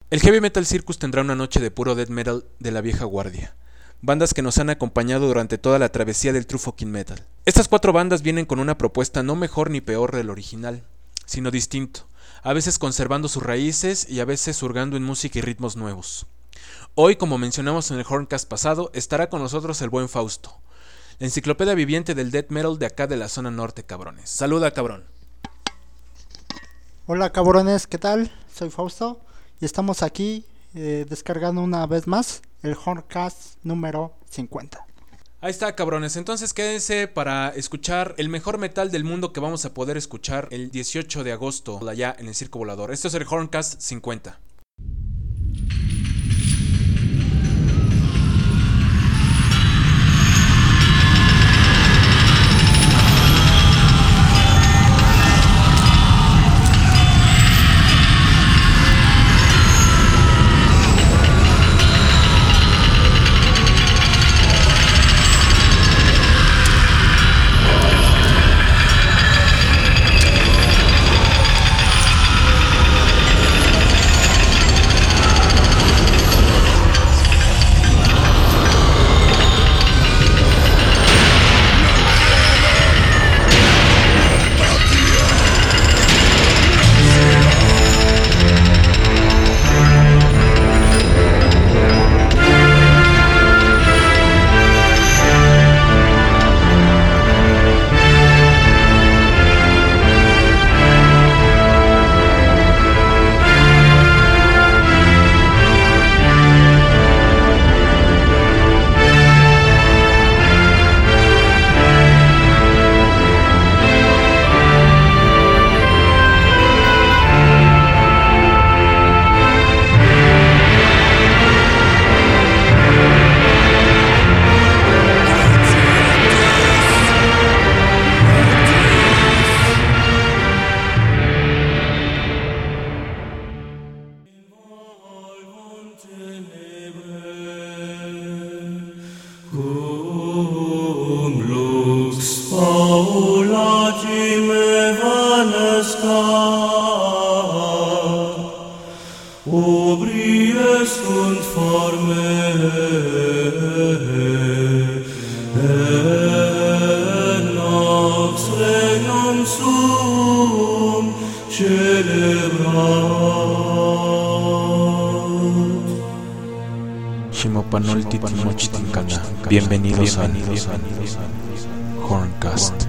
El Heavy Metal Circus tendrá una noche de puro death metal de la vieja guardia. Bandas que nos han acompañado durante toda la travesía del True Fucking Metal. Estas 4 bandas vienen con una propuesta no mejor ni peor del original, sino distinto, a veces conservando sus raíces y a veces hurgando en música y ritmos nuevos. Hoy, como mencionamos en el Horncast pasado, estará con nosotros el buen Fausto, la enciclopedia viviente del death metal de acá de la zona norte, cabrones. Saluda, cabrón. Hola, cabrones, ¿qué tal? Soy Fausto y estamos aquí descargando una vez más el Horncast número 50. Ahí está, cabrones. Entonces quédense para escuchar el mejor metal del mundo que vamos a poder escuchar el 18 de agosto allá en el Circo Volador. Esto es el Horncast 50. Bienvenidos a Horncast.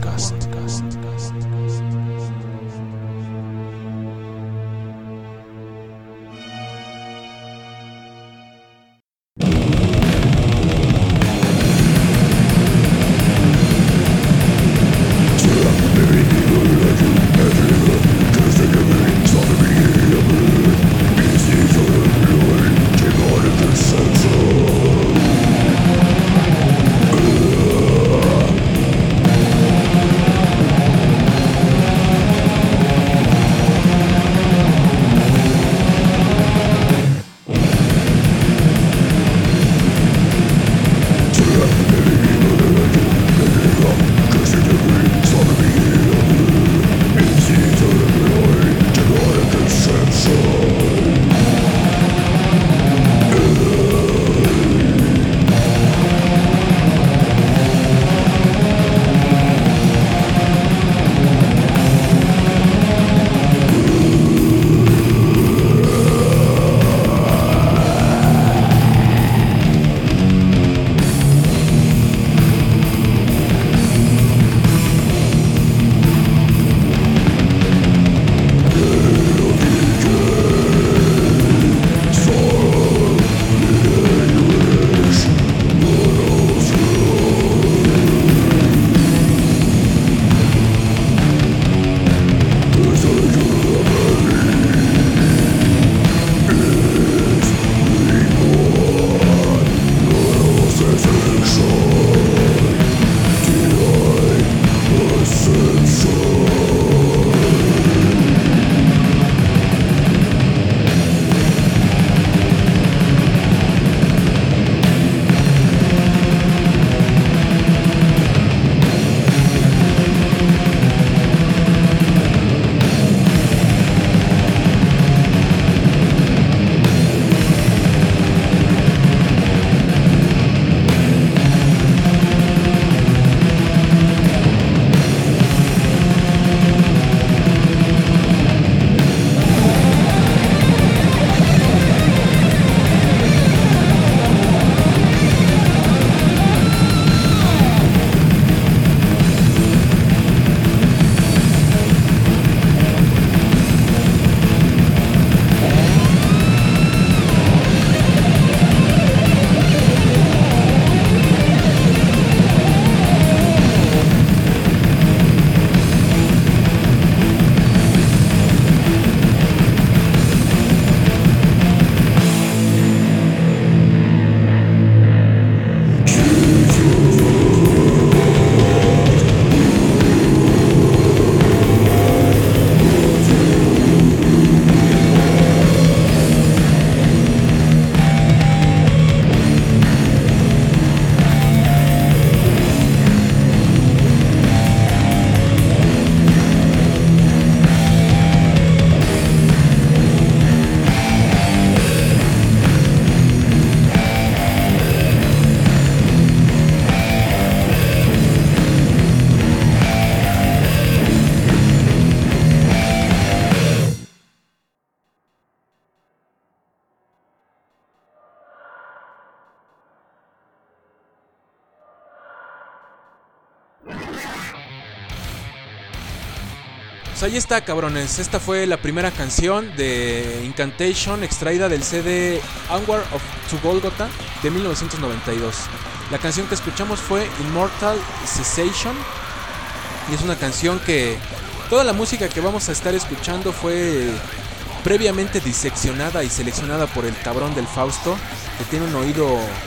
Pues ahí está, cabrones. Esta fue la primera canción de Incantation extraída del CD Onward to Golgotha de 1992. La canción que escuchamos fue Immortal Cessation. Y es una canción que toda la música que vamos a estar escuchando fue previamente diseccionada y seleccionada por el cabrón del Fausto, que tiene un oído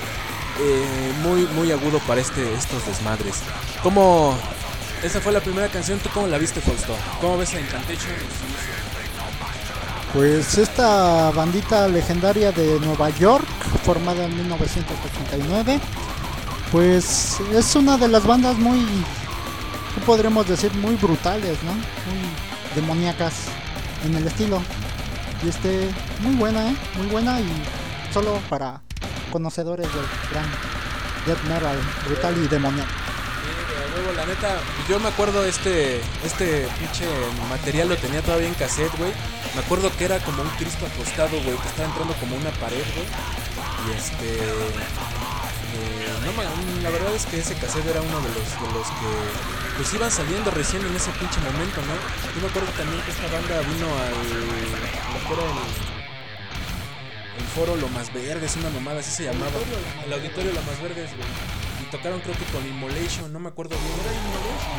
muy agudo para estos desmadres. Como esa fue la primera canción, ¿tú cómo la viste, Fausto? ¿Cómo ves a Incantation? Pues esta bandita legendaria de Nueva York, formada en 1989, pues es una de las bandas muy, ¿qué podríamos decir? Muy brutales, ¿no? Muy demoníacas en el estilo. Y muy buena, muy buena, y solo para conocedores del gran death metal brutal y demoníaco. La neta, yo me acuerdo este pinche material lo tenía todavía en cassette, güey. Me acuerdo que era como un Cristo acostado, güey, que estaba entrando como una pared, güey. Y la verdad es que ese cassette era uno de los que pues iban saliendo recién en ese pinche momento, ¿no? Yo me acuerdo también que esta banda vino el foro Lo Más Verdes, una mamada así se llamaba. El auditorio Lo Más Verdes, güey. Y tocaron creo que con Immolation, no me acuerdo bien. ¿Era Immolation?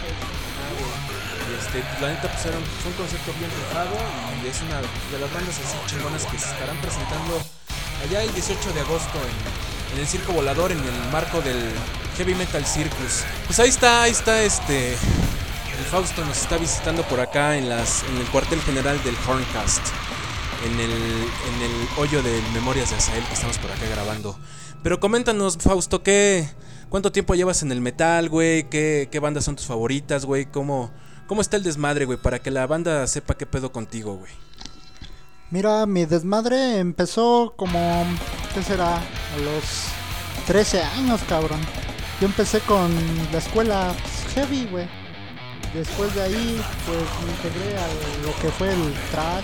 Y la neta pues fue un concepto bien rifado y es una de las bandas así chingonas que se estarán presentando allá el 18 de agosto en el Circo Volador, en el marco del Heavy Metal Circus. Pues ahí está el Fausto nos está visitando por acá en el cuartel general del Horncast, en el hoyo de Memorias de Azael que estamos por acá grabando. Pero coméntanos, Fausto, ¿cuánto tiempo llevas en el metal, güey? ¿Qué bandas son tus favoritas, güey? ¿Cómo está el desmadre, güey? Para que la banda sepa qué pedo contigo, güey. Mira, mi desmadre empezó como, ¿qué será? A los 13 años, cabrón. Yo empecé con la escuela heavy, güey. Después de ahí, pues me integré a lo que fue el thrash,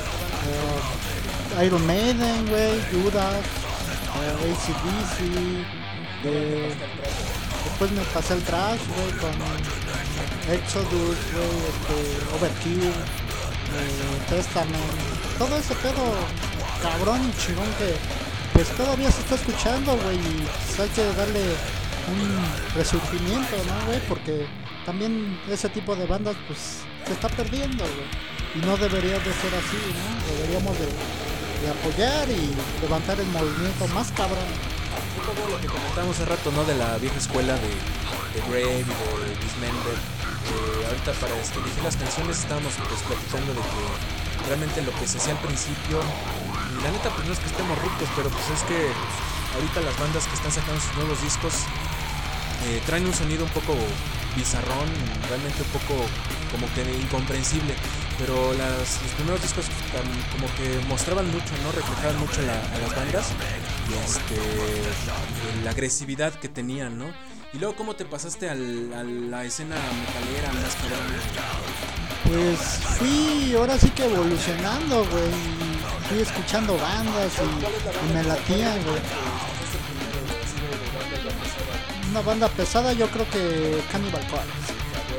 Iron Maiden, güey, Judas, AC/DC. Después me pasé el thrash, güey, con Exodus, güey, Overkill, Testament. Todo ese pedo cabrón y chingón que pues todavía se está escuchando, güey, y pues hay que darle un resurgimiento, ¿no, güey? Porque también ese tipo de bandas pues se está perdiendo, güey, y no debería de ser así, ¿no? Deberíamos de apoyar y levantar el movimiento más cabrón. Un poco lo que comentamos hace rato, ¿no? De la vieja escuela de Grave y de Dismember. Ahorita para elegir las canciones estábamos pues platicando de que realmente lo que se hacía al principio, y la neta pues no es que estemos ricos, pero pues es que ahorita las bandas que están sacando sus nuevos discos traen un sonido un poco bizarrón, realmente un poco como que incomprensible, pero los primeros discos como que mostraban mucho, ¿no? Reflejaban mucho a las bandas y la agresividad que tenían, ¿no? Y luego, ¿cómo te pasaste a la escena metalera más cabrón? Pues fui ahora sí que evolucionando, güey. Fui escuchando bandas y me latían, güey. Una banda pesada, yo creo que Cannibal Corpse.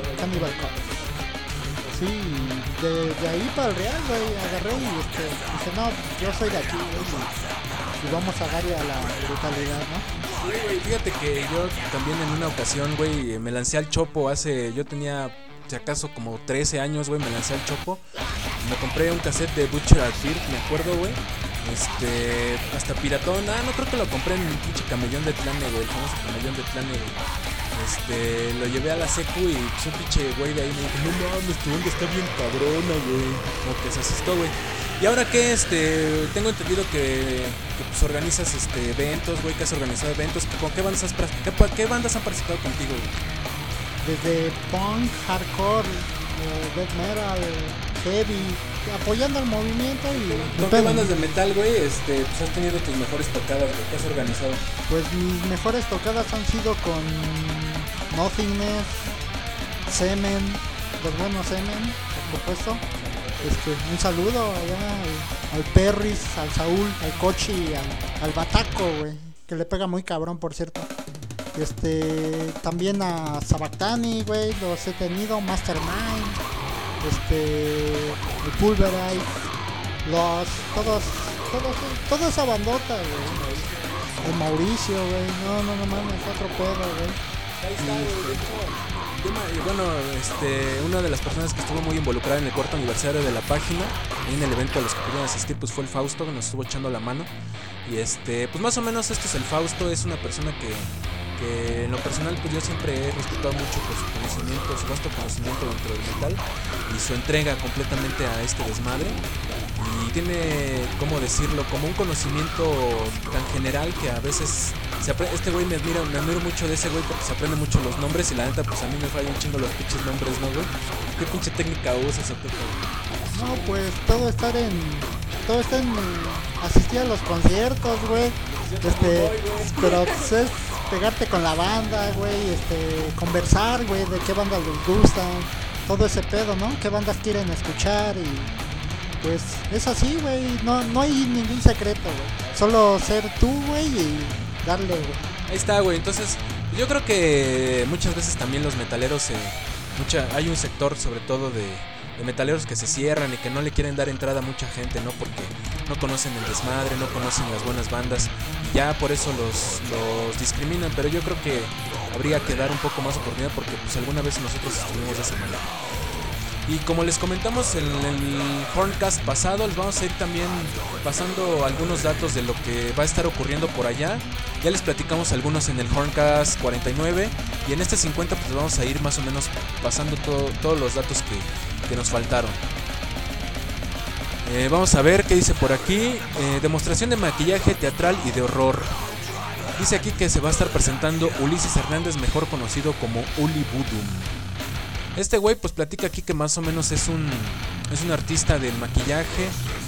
Sí, de ahí para el Real, güey, agarré y dije, no, yo soy de aquí, güey, y vamos a darle a la brutalidad, ¿no? Sí, güey, fíjate que yo también en una ocasión, güey, me lancé al chopo yo tenía, si acaso, como 13 años, güey, me lancé al chopo. Me compré un cassette de Butcher at Birth, me acuerdo, güey. Hasta piratón, no creo que lo compré en un pinche camellón de Tlane, güey, el famoso camellón de Tlane, güey. Lo llevé a la secu y pues un pinche güey de ahí me dijo, no mames, tu onda está bien cabrona, güey. Como que se asustó, güey. Y ahora que tengo entendido que pues organizas eventos, güey, que has organizado eventos, ¿con qué bandas han participado contigo, güey? Desde punk, hardcore, death metal, heavy, apoyando al movimiento y... ¿Con qué bandas de metal, güey, pues has tenido tus mejores tocadas, güey? ¿Qué has organizado? Pues mis mejores tocadas han sido con Nothingness, Semen, los buenos Semen, por supuesto. Un saludo allá al Perris, al Saúl, al Cochi y al Bataco, güey, que le pega muy cabrón, por cierto. También a Sabactani, güey, los he tenido, Mastermind, el Pulverize, Lost, toda esa bandota, güey. El Mauricio, güey, no mames, otro pedo, güey. Ahí está, güey. Bueno, una de las personas que estuvo muy involucrada en el cuarto aniversario de la página, y en el evento a los que pudieron asistir, pues fue el Fausto, que nos estuvo echando la mano. Y pues más o menos esto es el Fausto, es una persona que en lo personal pues yo siempre he respetado mucho por su conocimiento, su vasto conocimiento dentro del metal y su entrega completamente a este desmadre. Y tiene, ¿cómo decirlo? Como un conocimiento tan general que a veces este güey me admiro mucho de ese güey porque se aprende mucho los nombres y la neta pues a mí me falla un chingo los pinches nombres, ¿no, güey? ¿Qué pinche técnica usas o qué? No, pues todo está en asistir a los conciertos, güey. Pero pues, es pegarte con la banda, güey, conversar, güey, de qué bandas les gustan, todo ese pedo, ¿no? Qué bandas quieren escuchar y pues es así, güey, no hay ningún secreto, güey. Solo ser tú, güey, y darle, güey. Ahí está, güey. Entonces, yo creo que muchas veces también los metaleros, hay un sector sobre todo de metaleros que se cierran y que no le quieren dar entrada a mucha gente, ¿no? Porque no conocen el desmadre, no conocen las buenas bandas, y ya por eso los discriminan, pero yo creo que habría que dar un poco más oportunidad porque pues alguna vez nosotros estuvimos de esa manera. Y como les comentamos en el Horncast pasado, les vamos a ir también pasando algunos datos de lo que va a estar ocurriendo por allá. Ya les platicamos algunos en el Horncast 49 y en este 50 pues vamos a ir más o menos pasando todos los datos que nos faltaron. Vamos a ver qué dice por aquí. Demostración de maquillaje teatral y de horror. Dice aquí que se va a estar presentando Ulises Hernández, mejor conocido como Uli Budum. Este güey pues platica aquí que más o menos es un artista del maquillaje.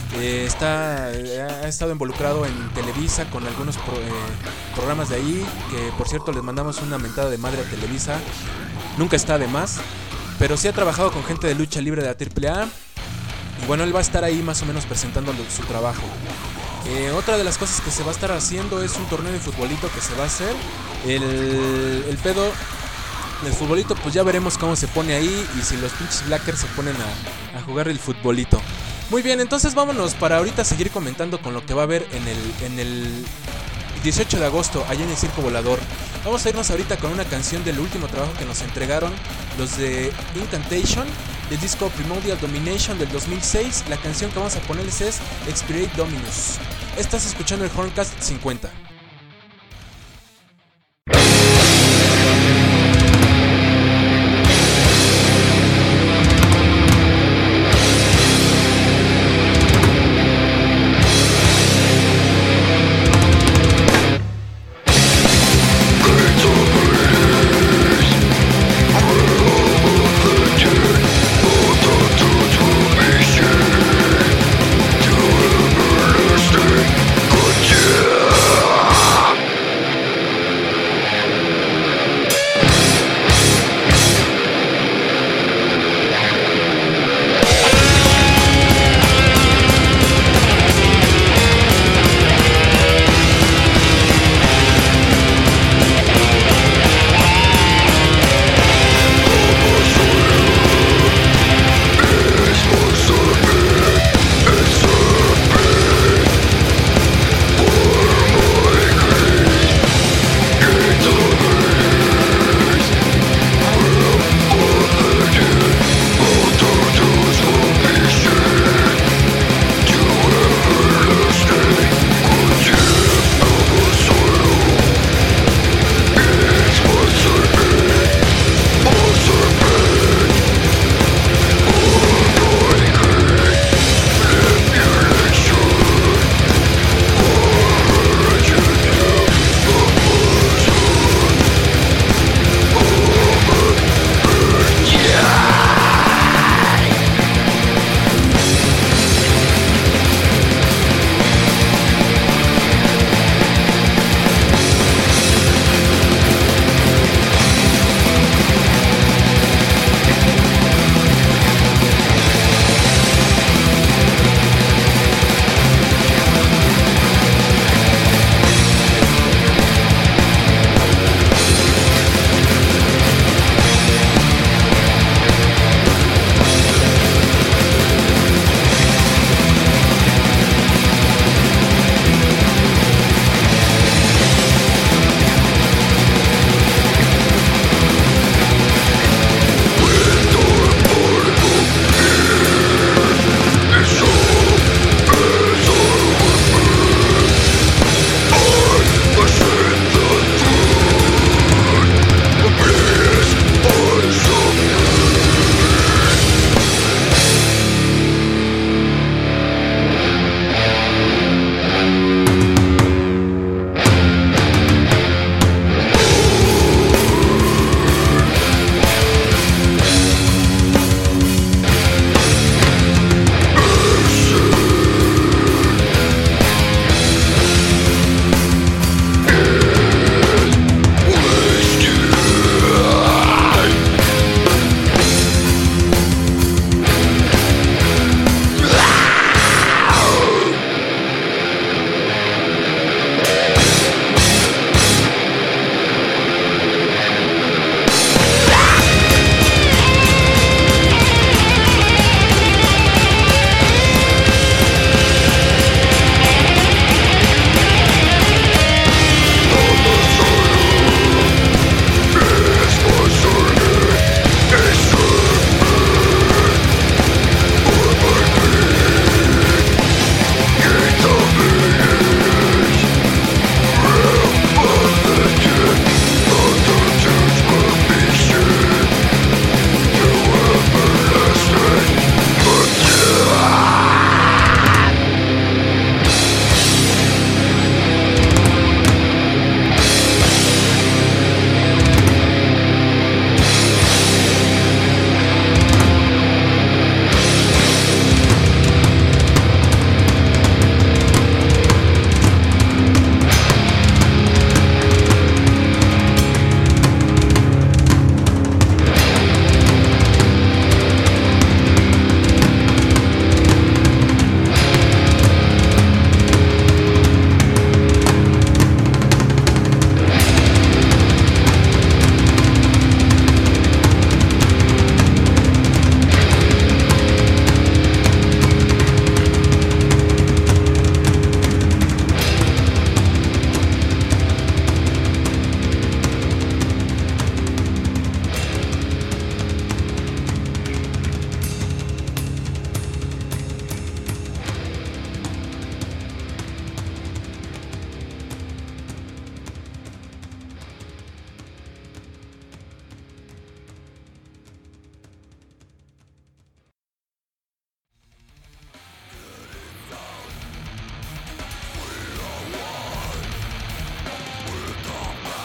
Ha estado involucrado en Televisa con algunos programas de ahí, que por cierto les mandamos una mentada de madre a Televisa. Nunca está de más, pero sí ha trabajado con gente de lucha libre de la AAA. Y bueno, él va a estar ahí más o menos presentando su trabajo. Otra de las cosas que se va a estar haciendo es un torneo de futbolito que se va a hacer. El pedo del futbolito, pues ya veremos cómo se pone ahí y si los pinches Blackers se ponen a jugar el futbolito. Muy bien, entonces vámonos para ahorita seguir comentando con lo que va a haber en el 18 de agosto allá en el Circo Volador. Vamos a irnos ahorita con una canción del último trabajo que nos entregaron los de Incantation, del disco Primordial Domination del 2006. La canción que vamos a ponerles es Expirate Dominus. Estás escuchando el Horncast 50. Yeah.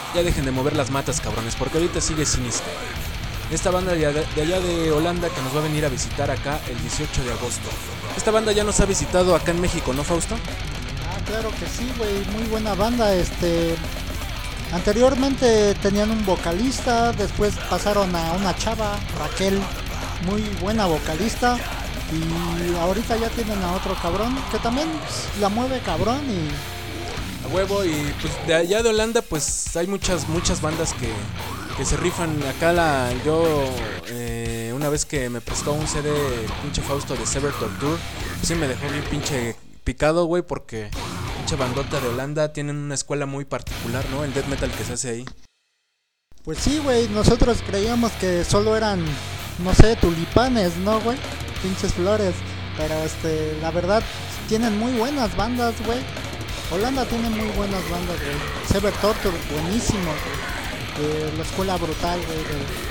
Ya dejen de mover las matas, cabrones, porque ahorita sigue Sinister. Esta banda de allá de Holanda que nos va a venir a visitar acá el 18 de agosto. Esta banda ya nos ha visitado acá en México, ¿no, Fausto? Claro que sí, güey, muy buena banda. Anteriormente tenían un vocalista, después pasaron a una chava, Raquel, muy buena vocalista. Y ahorita ya tienen a otro cabrón que también la mueve cabrón y... A huevo, y pues de allá de Holanda pues hay muchas bandas que se rifan. Acá una vez que me prestó un CD el pinche Fausto de Sever Torture, pues sí me dejó bien pinche picado, güey, porque pinche bandota de Holanda tienen una escuela muy particular, ¿no? El death metal que se hace ahí. Pues sí, güey, nosotros creíamos que solo eran, no sé, tulipanes, ¿no, güey? Pinches flores, pero la verdad tienen muy buenas bandas, güey. Holanda tiene muy buenas bandas, güey. Sever Torture, buenísimo, güey. La escuela brutal, güey,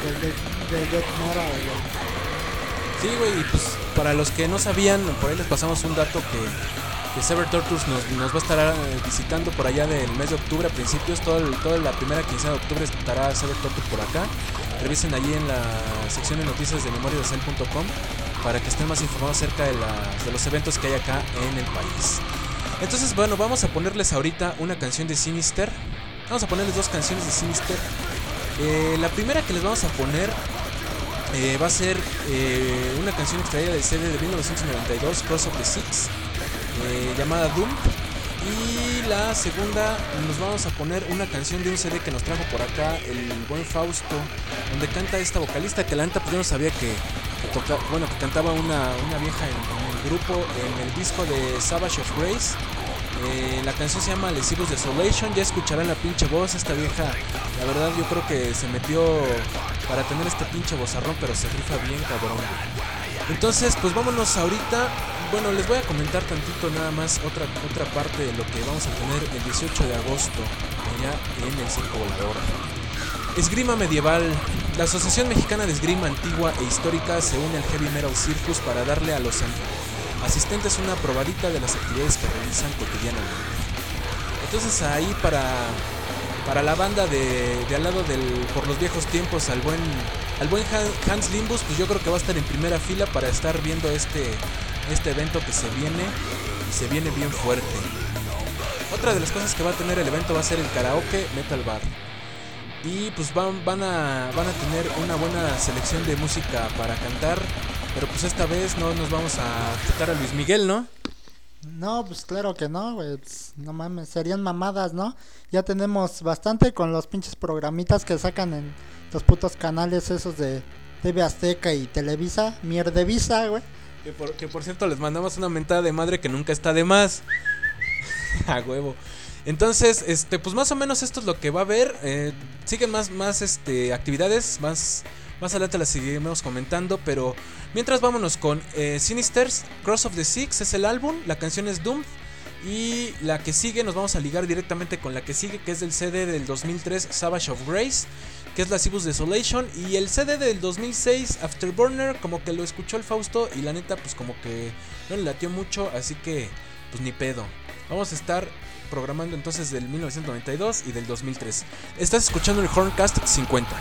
del death metal, güey. Sí, güey, y pues para los que no sabían, por ahí les pasamos un dato que Sever Torture nos va a estar visitando por allá del mes de octubre a principios, toda la primera quincena de octubre estará Sever Torture por acá. Revisen allí en la sección de noticias de memoriadecel.com para que estén más informados acerca de los eventos que hay acá en el país. Entonces, bueno, vamos a ponerles ahorita una canción de Sinister. Vamos a ponerles dos canciones de Sinister. La primera que les vamos a poner va a ser una canción extraída del CD de 1992, Cross of the Six, llamada Doom. Y la segunda nos vamos a poner una canción de un CD que nos trajo por acá el buen Fausto, donde canta esta vocalista que la neta pues yo no sabía que cantaba una vieja en el grupo, en el disco de Savage of Grace. La canción se llama Lesivos Desolation. Ya escucharán la pinche voz. Esta vieja, la verdad yo creo que se metió para tener este pinche vozarrón, pero se rifa bien cabrón. Entonces pues vámonos ahorita. Bueno, les voy a comentar tantito nada más otra parte de lo que vamos a tener el 18 de agosto allá en el Circo Volador. Esgrima medieval. La Asociación Mexicana de Esgrima Antigua e Histórica se une al Heavy Metal Circus para darle a los asistentes una probadita de las actividades que realizan cotidianamente. Entonces ahí para la banda de al lado por los viejos tiempos, al buen Hans Limbus, pues yo creo que va a estar en primera fila para estar viendo este evento que se viene bien fuerte. Otra de las cosas que va a tener el evento va a ser el Karaoke Metal Bar. Y pues van a tener una buena selección de música para cantar. Pero pues esta vez no nos vamos a quitar a Luis Miguel, ¿no? No, pues claro que no, güey. Pues, no mames, serían mamadas, ¿no? Ya tenemos bastante con los pinches programitas que sacan en los putos canales esos de TV Azteca y Televisa. Mierdevisa, güey. Que por cierto les mandamos una mentada de madre que nunca está de más. A huevo. Entonces, pues más o menos esto es lo que va a haber. Siguen más actividades, más adelante las seguiremos comentando, pero mientras vámonos con Sinisters, Cross of the Six es el álbum, la canción es Doom, y la que sigue nos vamos a ligar directamente con la que sigue, que es del CD del 2003, Savage of Grace, que es Lascivious Desolation, y el CD del 2006, Afterburner, como que lo escuchó el Fausto y la neta pues como que no le latió mucho, así que pues ni pedo. Vamos a estar programando entonces del 1992 y del 2003. Estás escuchando el Horncast 50.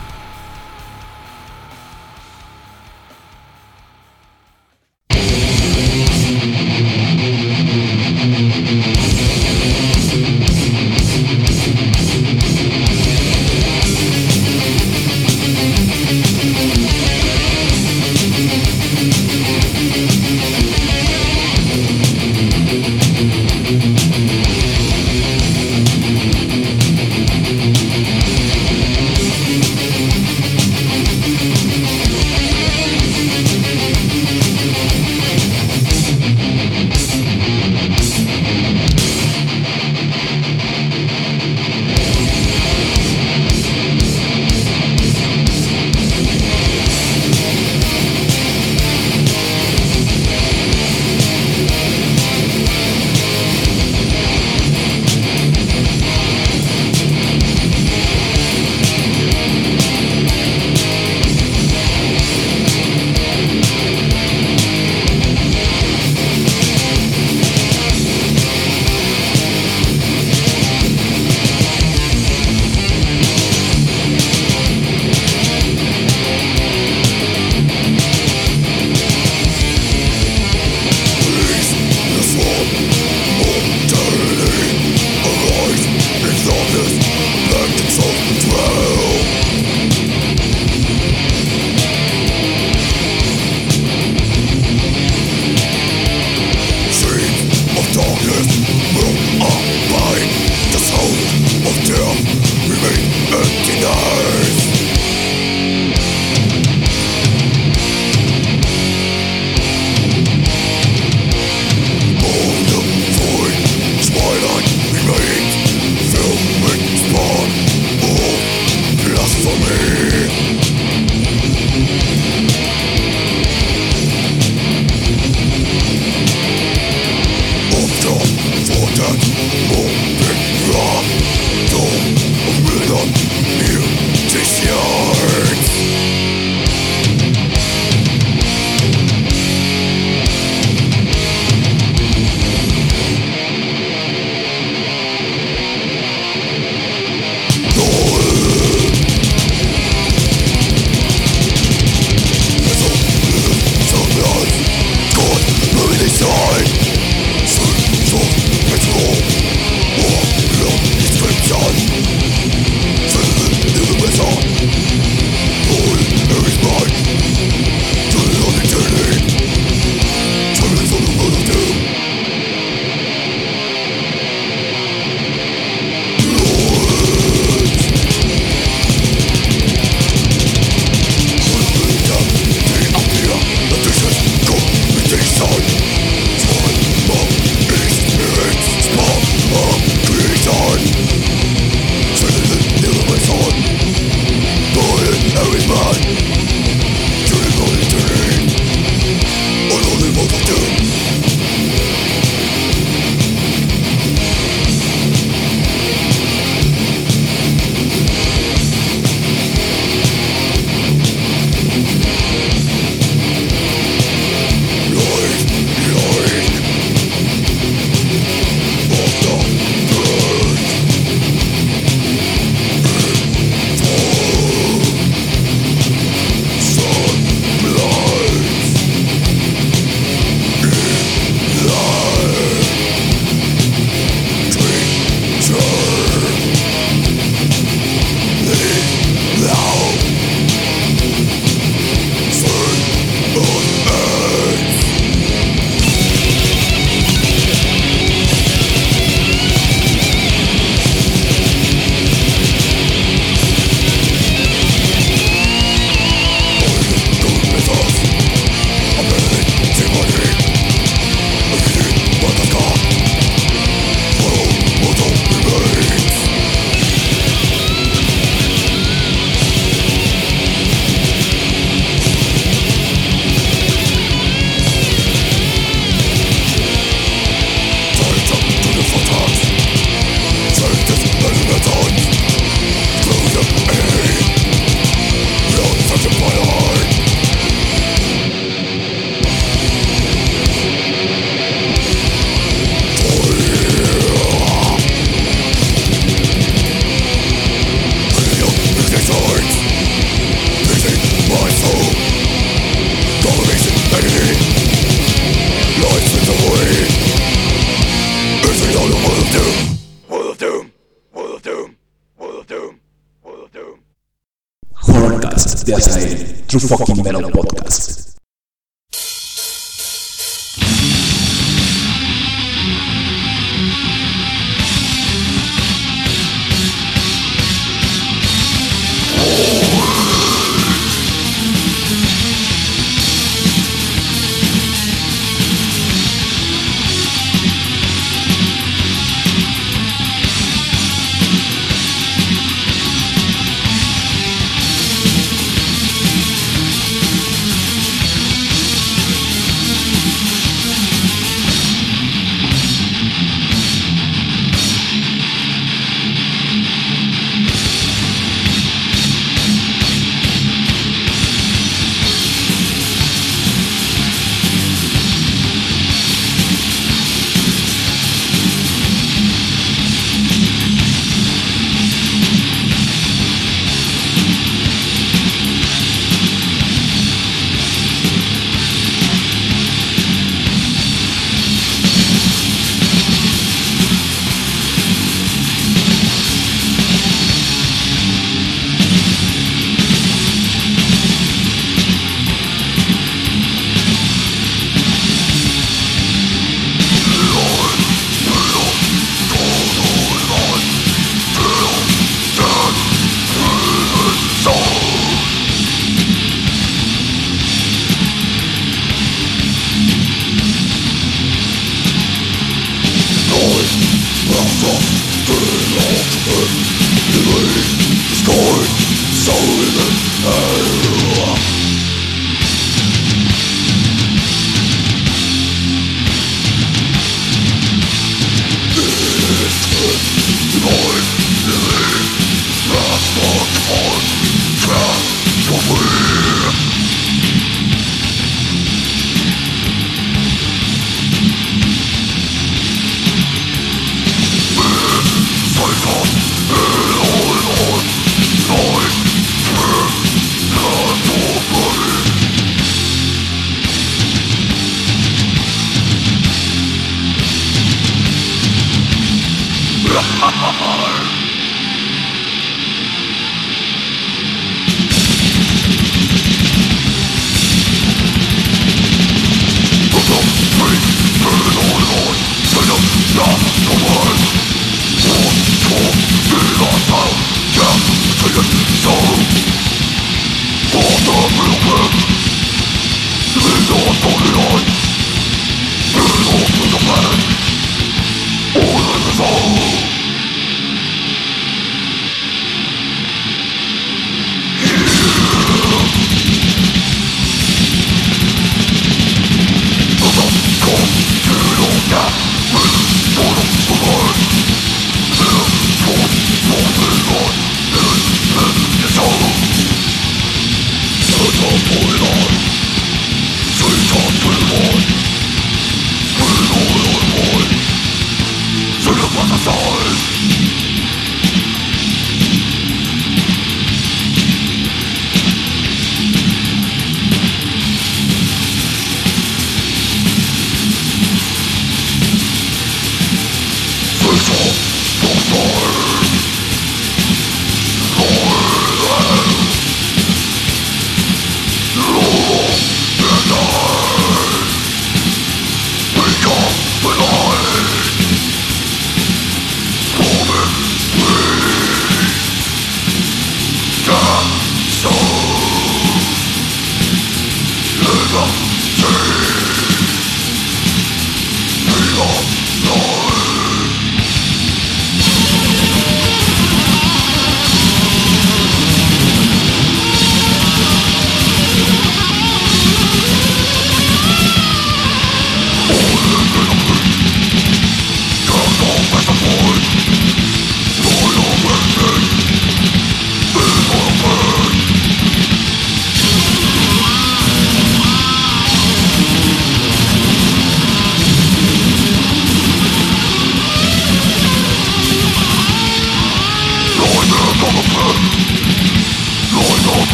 de Azael, True Fucking Metal Podcast.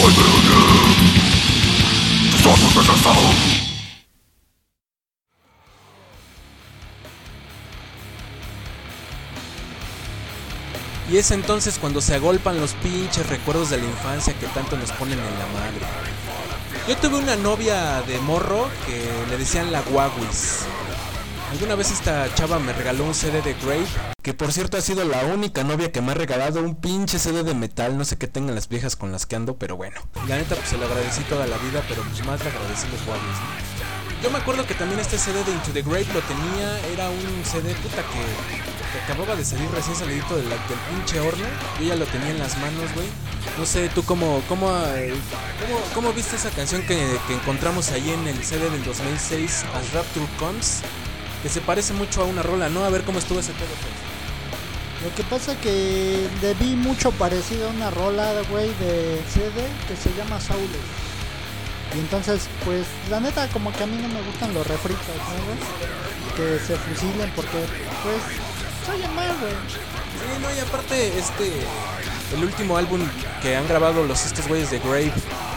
Y es entonces cuando se agolpan los pinches recuerdos de la infancia que tanto nos ponen en la madre. Yo tuve una novia de morro que le decían la Guaguis. Alguna vez esta chava me regaló un CD de Grave, que por cierto ha sido la única novia que me ha regalado un pinche CD de metal. No sé qué tengan las viejas con las que ando, pero bueno. La neta pues se lo agradecí toda la vida, pero pues más le agradecí los Guaguis, ¿no? Yo me acuerdo que también este CD de Into the Grave lo tenía, era un CD puta que acababa de salir recién salidito del pinche horno. Yo ya lo tenía en las manos, güey. No sé, tú cómo viste esa canción que encontramos ahí en el CD del 2006, As Rapture Comes, que se parece mucho a una rola, ¿no? A ver cómo estuvo ese pedo, pues. Lo que pasa es que le vi mucho parecido a una rola, güey, de CD que se llama Saules. Y entonces, pues, la neta, como que a mí no me gustan los refritos, ¿no, güey? Que se fusilen porque, pues, se oyen mal, güey. Sí, no, y aparte, el último álbum que han grabado estos güeyes de Grave,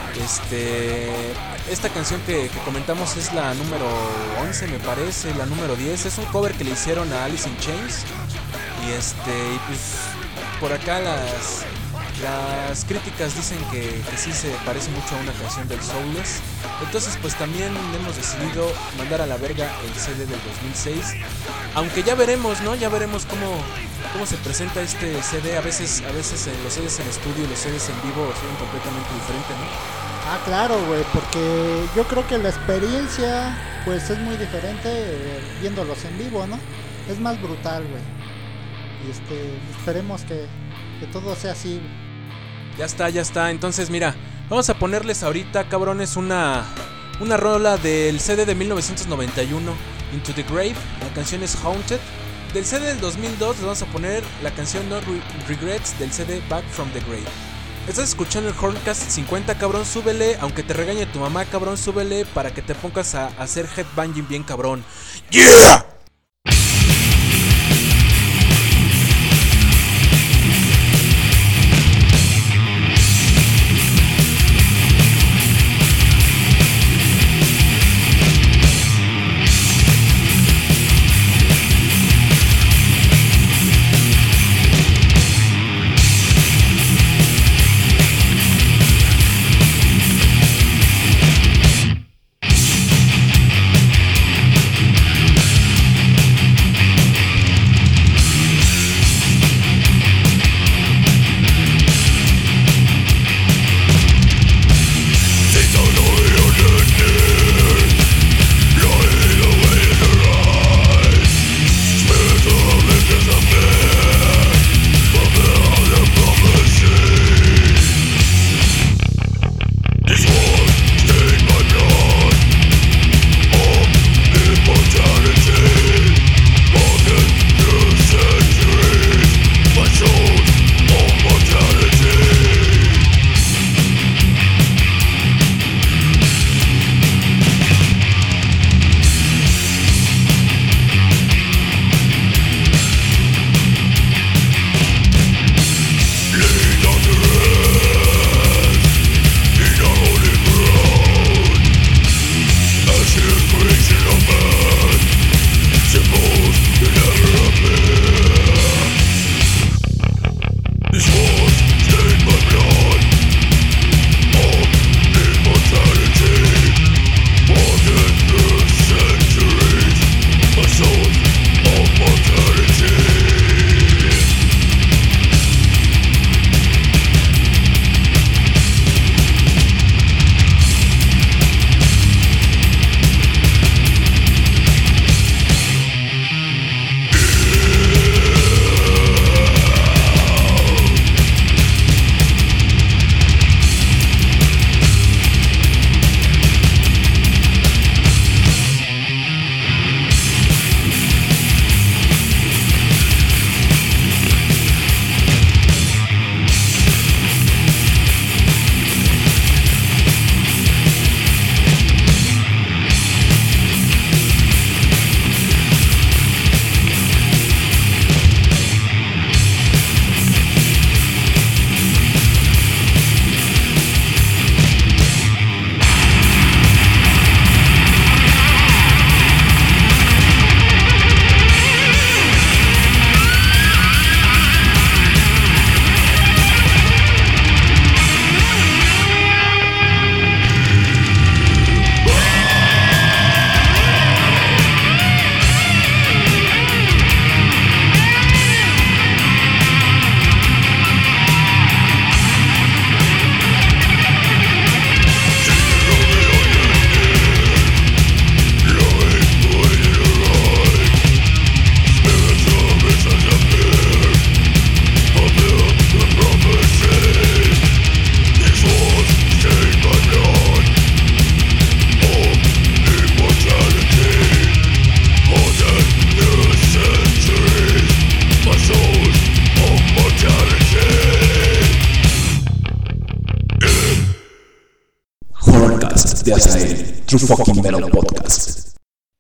esta canción que comentamos es la número 11, me parece, la número 10. Es un cover que le hicieron a Alice in Chains. Y pues, por acá las críticas dicen que sí se parece mucho a una canción del Soulless. Entonces pues también hemos decidido mandar a la verga el CD del 2006. Aunque ya veremos, ¿no? Ya veremos cómo se presenta este CD. A veces los CDs en estudio y los CDs en vivo son completamente diferentes, ¿no? Ah, claro, güey, porque yo creo que la experiencia pues es muy diferente viéndolos en vivo, ¿no? Es más brutal, güey. Y esperemos que todo sea así, güey. Ya está. Entonces, mira, vamos a ponerles ahorita, cabrones, una rola del CD de 1991, Into the Grave. La canción es Haunted. Del CD del 2002 les vamos a poner la canción No Regrets del CD Back from the Grave. Estás escuchando el Horncast 50, cabrón, súbele. Aunque te regañe tu mamá, cabrón, súbele para que te pongas a hacer headbanging bien, cabrón. ¡Yeah! podcast de Azael, True Fucking Metal Podcast.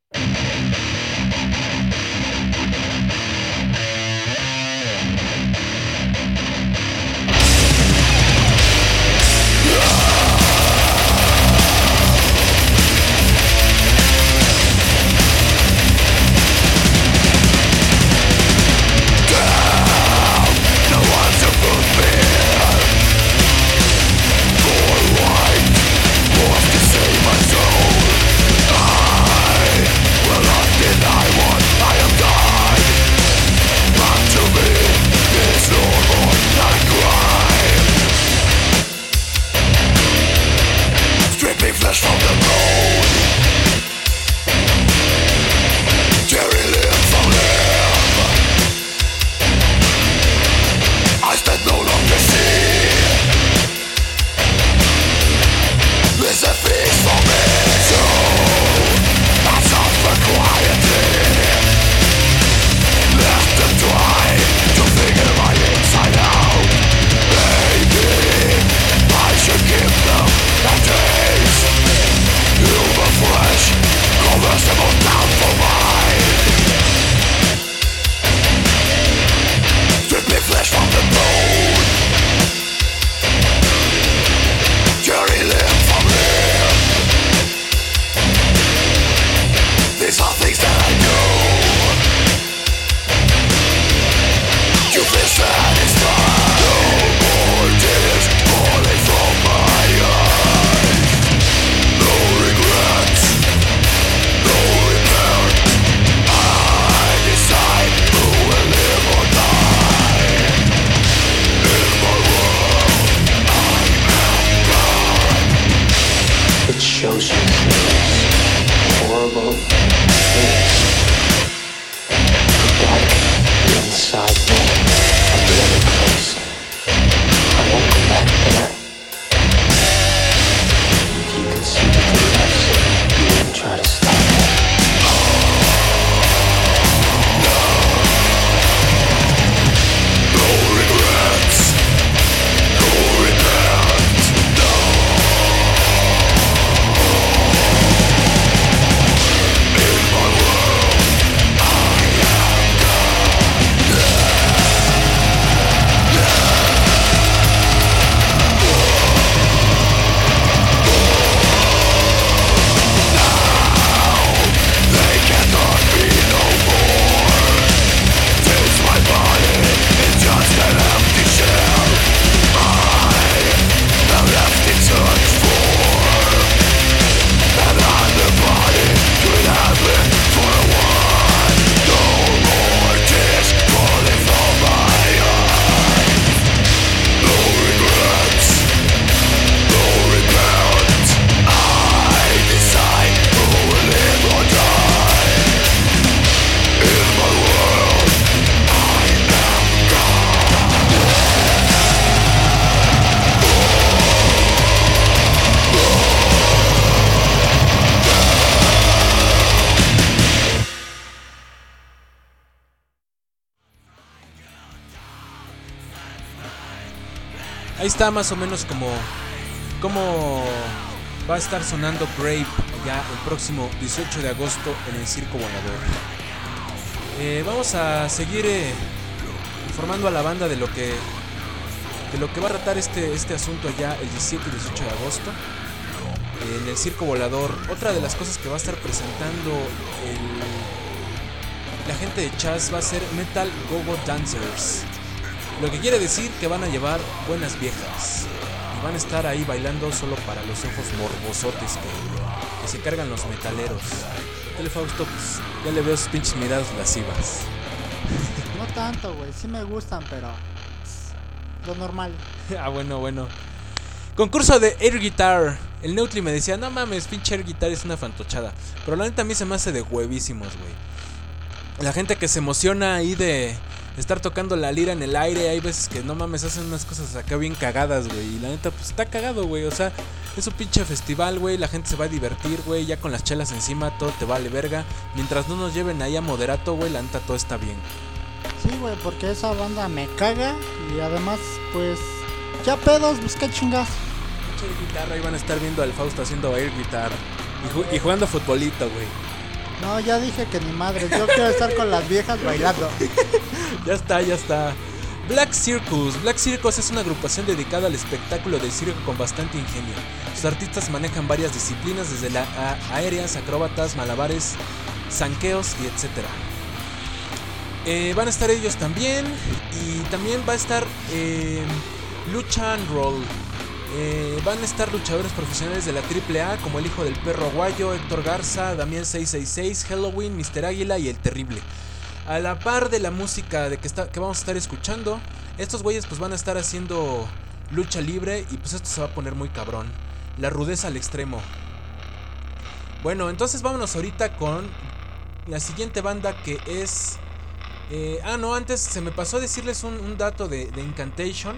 Ahí está más o menos como va a estar sonando Brave ya el próximo 18 de agosto en el Circo Volador. Vamos a seguir informando a la banda de lo que va a tratar este asunto ya el 17 y 18 de agosto en el Circo Volador. Otra de las cosas que va a estar presentando la gente de Chas va a ser Metal Go-Go Dancers. Lo que quiere decir que van a llevar buenas viejas y van a estar ahí bailando solo para los ojos morbosotes que se cargan los metaleros. Fausto, pues ya le veo sus pinches miradas lascivas. No tanto, güey, sí me gustan, pero lo normal. Bueno. Concurso de Air Guitar. El Neutli me decía, no mames, pinche Air Guitar es una fantochada. Pero la neta a mí se me hace de huevísimos, güey. La gente que se emociona ahí de estar tocando la lira en el aire, hay veces que no mames, hacen unas cosas acá bien cagadas, güey. Y la neta, pues está cagado, güey. O sea, es un pinche festival, güey. La gente se va a divertir, güey. Ya con las chelas encima, todo te vale verga. Mientras no nos lleven ahí a moderato, güey, la neta todo está bien. Sí, güey, porque esa banda me caga. Y además, pues, ya pedos, pues qué chingas. pinche guitarra y van a estar viendo al Fausto haciendo air guitar y jugando futbolito, güey. No, ya dije que ni madre, yo quiero estar con las viejas bailando. Ya está. Black Circus es una agrupación dedicada al espectáculo del circo con bastante ingenio. Sus artistas manejan varias disciplinas, desde aéreas, acróbatas, malabares, zanqueos y etc. Van a estar ellos también. Y también va a estar Lucha and Roll. Van a estar luchadores profesionales de la AAA como el Hijo del Perro Aguayo, Héctor Garza, Damián 666, Halloween, Mr. Águila y El Terrible. A la par de la música que vamos a estar escuchando, estos güeyes pues van a estar haciendo lucha libre y pues esto se va a poner muy cabrón. La rudeza al extremo. Bueno, entonces vámonos ahorita con la siguiente banda que es... antes se me pasó a decirles un dato de Incantation.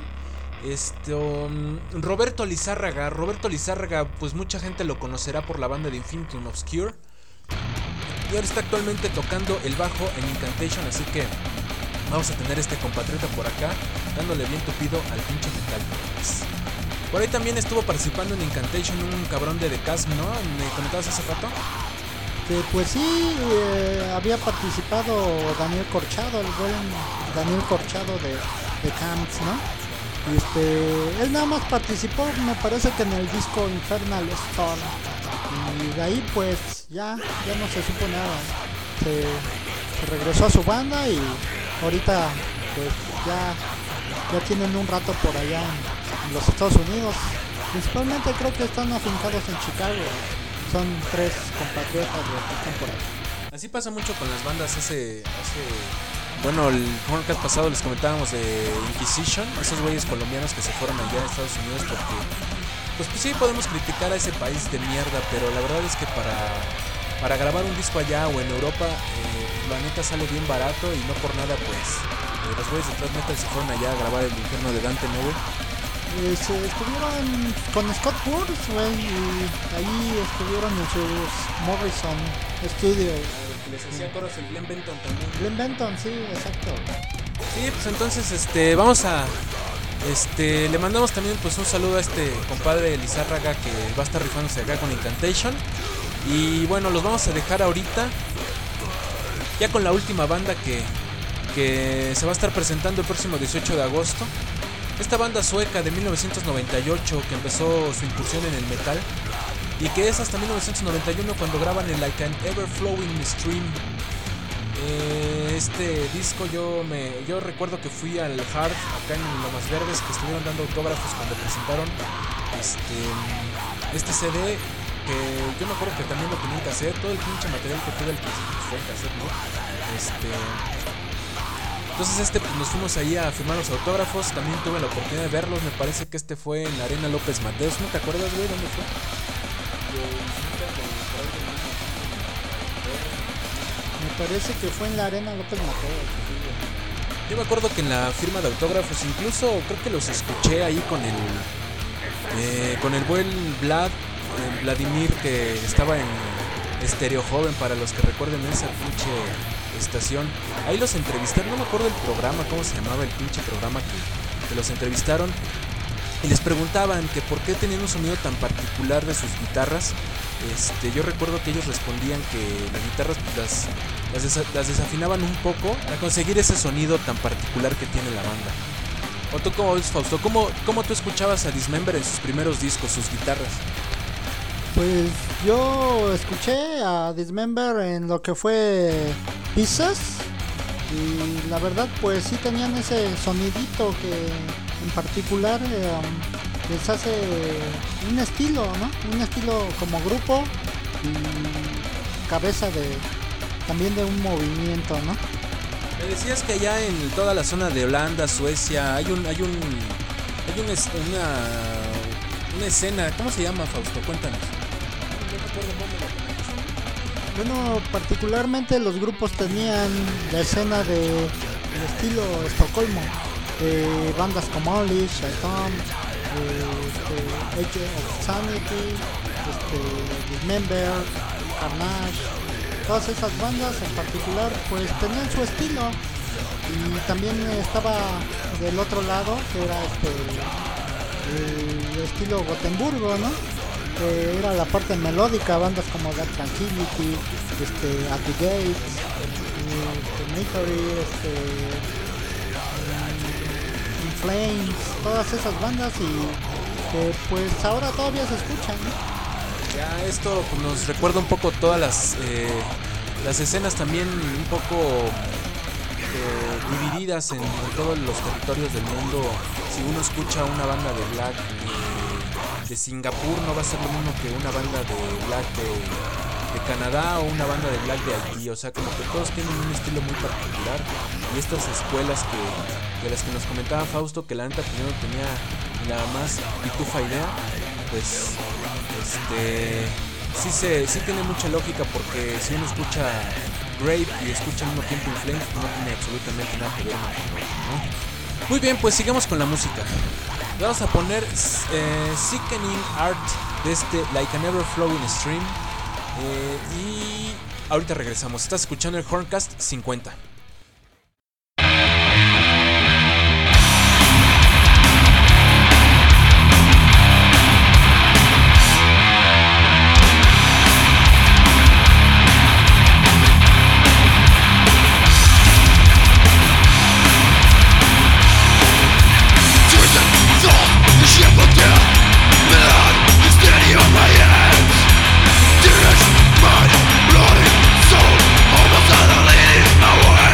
Roberto Lizárraga, pues mucha gente lo conocerá por la banda de Infinitum Obscure. Y ahora está actualmente tocando el bajo en Incantation, así que vamos a tener este compatriota por acá, dándole bien tupido al pinche metal. Por ahí también estuvo participando en Incantation un cabrón de The Chasm, ¿no? ¿Me comentabas hace rato? Pues sí, había participado Daniel Corchado, el buen Daniel Corchado de Camps, ¿no? Él nada más participó, me parece que en el disco Infernal Storm. Y de ahí pues ya no se supo nada. Se regresó a su banda y ahorita pues ya tienen un rato por allá en los Estados Unidos. Principalmente creo que están afincados en Chicago. Son 3 compatriotas que están por ahí. Así pasa mucho con las bandas. Bueno, el podcast pasado les comentábamos de Inquisition, esos güeyes colombianos que se fueron allá a Estados Unidos porque pues sí podemos criticar a ese país de mierda, pero la verdad es que para grabar un disco allá o en Europa la neta sale bien barato y no por nada pues los güeyes de Thrash Metal se fueron allá a grabar El Infierno de Dante, ¿no, güey? Estuvieron con Scott Burns, güey, y ahí estuvieron en sus Morrison Studios. Les hacía coros el Glenn Benton también. Glenn Benton, sí, exacto. Sí, pues entonces vamos a le mandamos también pues un saludo a este compadre Lizárraga que va a estar rifándose acá con Incantation. Y bueno, los vamos a dejar ahorita ya con la última banda que se va a estar presentando el próximo 18 de agosto. Esta banda sueca de 1998 que empezó su incursión en el metal y que es hasta 1991 cuando graban el Like an Ever Flowing Stream. Este disco yo recuerdo que fui al Hard acá en Lomas Verdes, que estuvieron dando autógrafos cuando presentaron este CD, que yo me acuerdo que también lo tenía en cassette. Todo el pinche material que tuve al principio fue en cassette, ¿no? Entonces pues nos fuimos ahí a firmar los autógrafos. También tuve la oportunidad de verlos. Me parece que fue en la Arena López Mateos. ¿No te acuerdas, güey? ¿Dónde fue? Me parece que fue en la Arena López Mateos. Yo me acuerdo que en la firma de autógrafos, incluso creo que los escuché ahí con el buen Vladimir, que estaba en Estéreo Joven, para los que recuerden esa pinche estación. Ahí los entrevistaron, no me acuerdo el programa, cómo se llamaba el pinche programa que los entrevistaron, y les preguntaban que por qué tenían un sonido tan particular de sus guitarras. Yo recuerdo que ellos respondían que las guitarras las desafinaban un poco para conseguir ese sonido tan particular que tiene la banda. ¿O tú cómo ves, Fausto? ¿Cómo tú escuchabas a Dismember en sus primeros discos, sus guitarras? Pues yo escuché a Dismember en lo que fue Pieces, y la verdad pues sí tenían ese sonidito que en particular les hace un estilo, ¿no? Un estilo como grupo y cabeza también de un movimiento, ¿no? Me decías que allá en toda la zona de Holanda, Suecia, hay una escena. ¿Cómo se llama, Fausto? Cuéntanos. Bueno, particularmente los grupos tenían la escena del estilo Estocolmo, bandas como Olish, Atom, Age of Sanity, Dismember, Carnage. Todas esas bandas en particular pues tenían su estilo, y también estaba del otro lado, que era el estilo Gotemburgo, ¿no? Que era la parte melódica, bandas como Dark Tranquility, At the Gates, Terminatory, In Flames, todas esas bandas y que pues ahora todavía se escuchan, ¿no? Ya esto pues, nos recuerda un poco todas las escenas también un poco divididas en todos los territorios del mundo. Si uno escucha una banda de black de Singapur, no va a ser lo mismo que una banda de black de Canadá o una banda de black de Haití. O sea, como que todos tienen un estilo muy particular, y estas escuelas de las que nos comentaba Fausto, que la neta pues yo no tenía ni la más pitufa idea, pues sí tiene mucha lógica, porque si uno escucha Grave y escucha al mismo tiempo In Flames, no tiene absolutamente nada que ver con ¿no? Muy bien, pues sigamos con la música. Vamos a poner Sickening Art de Like an Ever Flowing Stream, y ahorita regresamos. Estás escuchando el Horncast 50. Bloody soul, almost annihilated my way.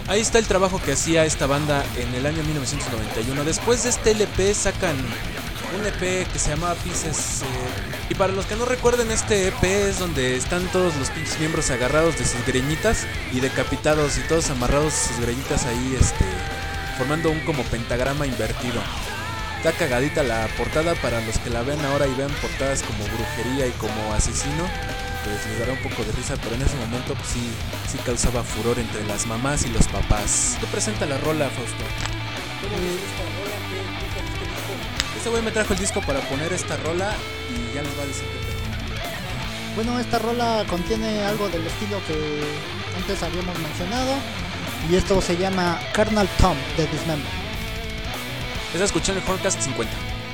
Ahí está el trabajo que hacía esta banda en el año 1991. Después de este LP sacan un EP que se llamaba Pieces. Y para los que no recuerden, este EP es donde están todos los pinches miembros agarrados de sus greñitas y decapitados y todos amarrados a sus greñitas ahí, formando un como pentagrama invertido. Está cagadita la portada para los que la vean ahora y vean portadas como brujería y como asesino. Pues les dará un poco de risa, pero en ese momento pues sí causaba furor entre las mamás y los papás. Tú presenta la rola, Fausto. Este güey me trajo el disco para poner esta rola y ya les va a decir qué pedo. Bueno, esta rola contiene algo del estilo que antes habíamos mencionado, y esto se llama Carnal Tom de Dismember. Estás escuchando el Horncast 50.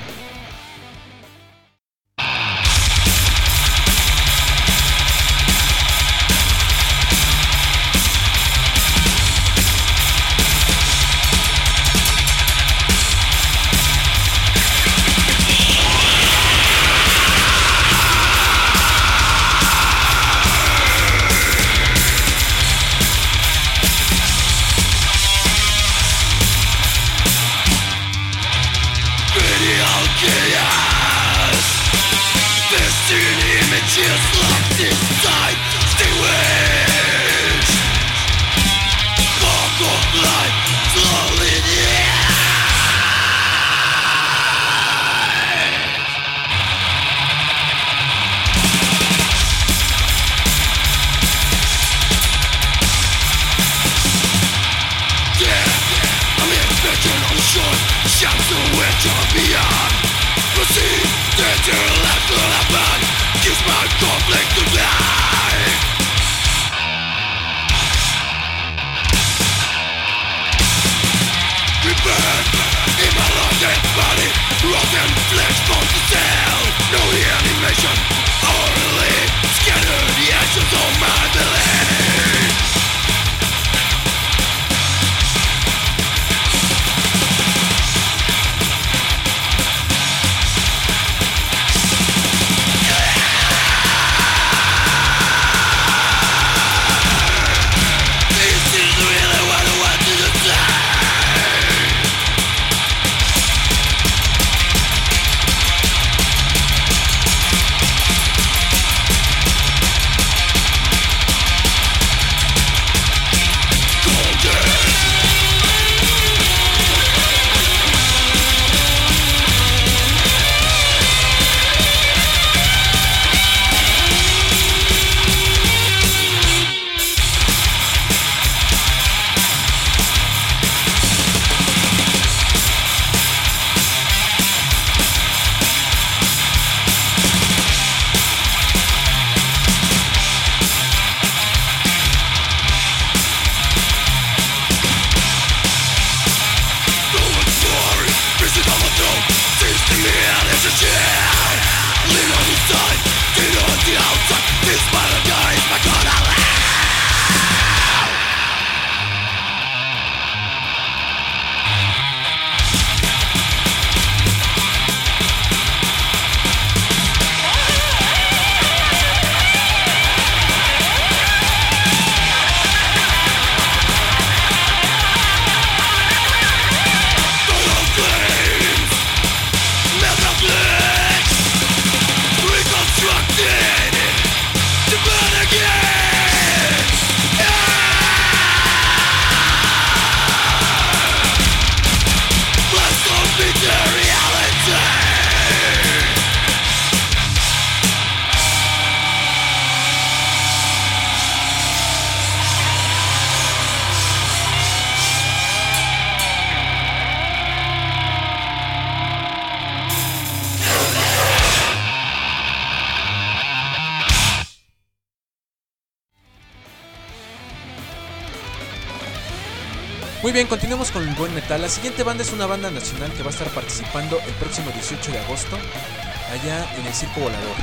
Muy bien, continuemos con el buen metal. La siguiente banda es una banda nacional que va a estar participando el próximo 18 de agosto allá en el Circo Volador.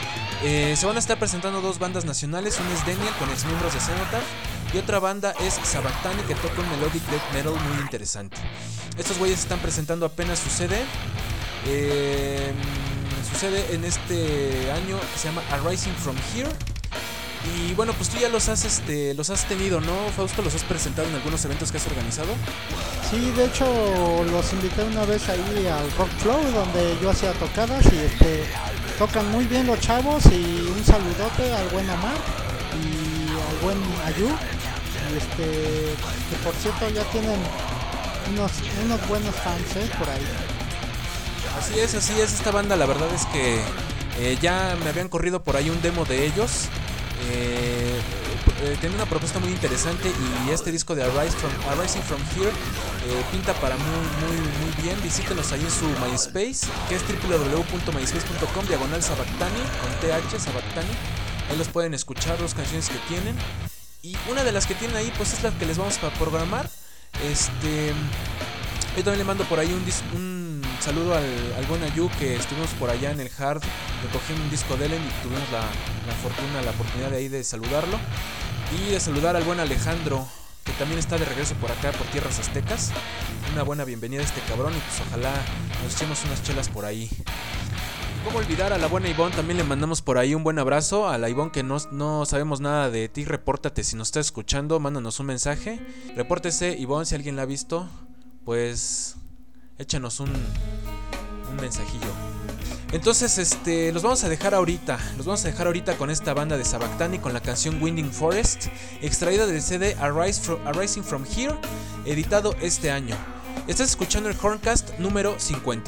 Se van a estar presentando dos bandas nacionales. Una es Daniel con ex miembros de Cenotaph y otra banda es Sabatani, que toca un melodic death metal muy interesante. Estos güeyes están presentando apenas su CD. Sucede en este año que se llama Arising From Here. Y bueno, pues tú ya los has tenido, ¿no, Fausto? ¿Los has presentado en algunos eventos que has organizado? Sí, de hecho los invité una vez ahí al Rock Flow, donde yo hacía tocadas y tocan muy bien los chavos. Y un saludote al buen Omar y al buen Ayu, y que por cierto ya tienen unos buenos fans por ahí. Así es, esta banda la verdad es que ya me habían corrido por ahí un demo de ellos. Tiene una propuesta muy interesante y este disco de Arising From Here pinta para muy bien. Visítenos ahí en su MySpace, que es www.myspace.com/Sabactani, con TH, Sabactani. Ahí los pueden escuchar, las canciones que tienen. Y una de las que tienen ahí pues es la que les vamos a programar. Yo también le mando por ahí un saludo al buen Ayu, que estuvimos por allá en el Hard, recogí un disco de él y tuvimos la oportunidad de ahí de saludarlo. Y de saludar al buen Alejandro, que también está de regreso por acá, por tierras aztecas. Una buena bienvenida a este cabrón y pues ojalá nos echemos unas chelas por ahí. ¿Cómo olvidar a la buena Ivonne? También le mandamos por ahí un buen abrazo. A la Ivonne, que no sabemos nada de ti, repórtate si nos estás escuchando, mándanos un mensaje. Repórtese, Ivonne, si alguien la ha visto, pues échanos un mensajillo. Entonces, los vamos a dejar ahorita con esta banda de Sabactani, con la canción Winding Forest, extraída del CD Arising From Here, editado este año. Estás escuchando el Horncast número 50.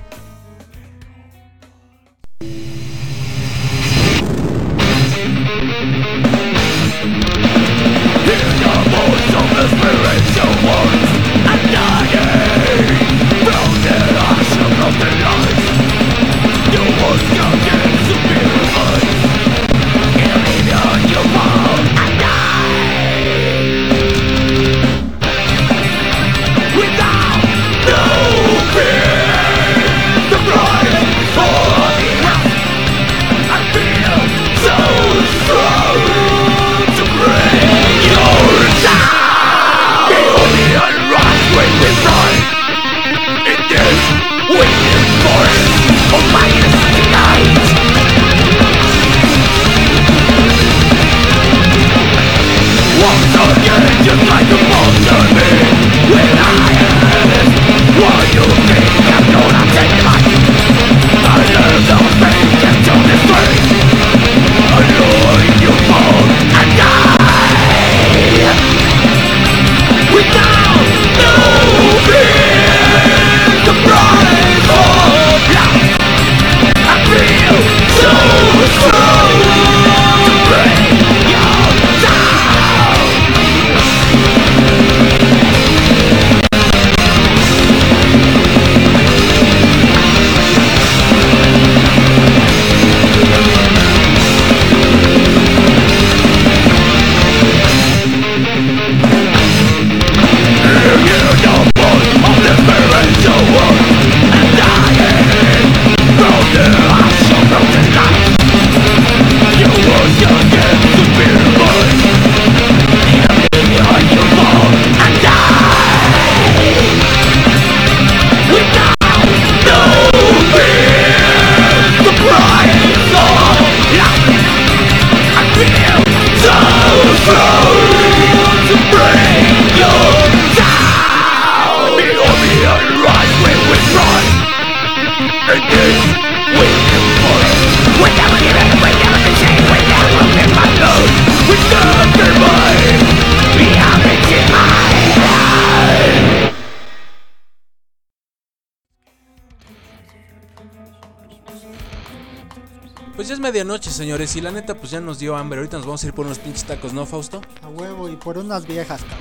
Pues ya es medianoche, señores, y la neta pues ya nos dio hambre. Ahorita nos vamos a ir por unos pinches tacos, ¿no, Fausto? A huevo, y por unas viejas, cabrón.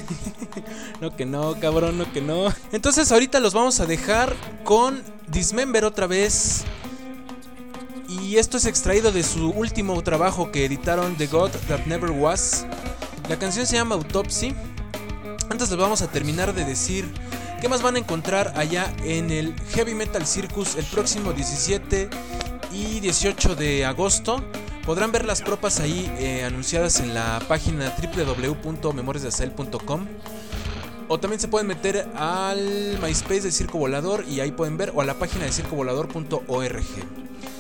No que no, cabrón, no que no. Entonces ahorita los vamos a dejar con Dismember otra vez. Y esto es extraído de su último trabajo que editaron, The God That Never Was. La canción se llama Autopsy. Antes les vamos a terminar de decir qué más van a encontrar allá en el Heavy Metal Circus el próximo 17 y 18 de agosto. Podrán ver las propas ahí anunciadas en la página www.memoriasdeazael.com, o también se pueden meter al MySpace de Circo Volador y ahí pueden ver, o a la página de circovolador.org.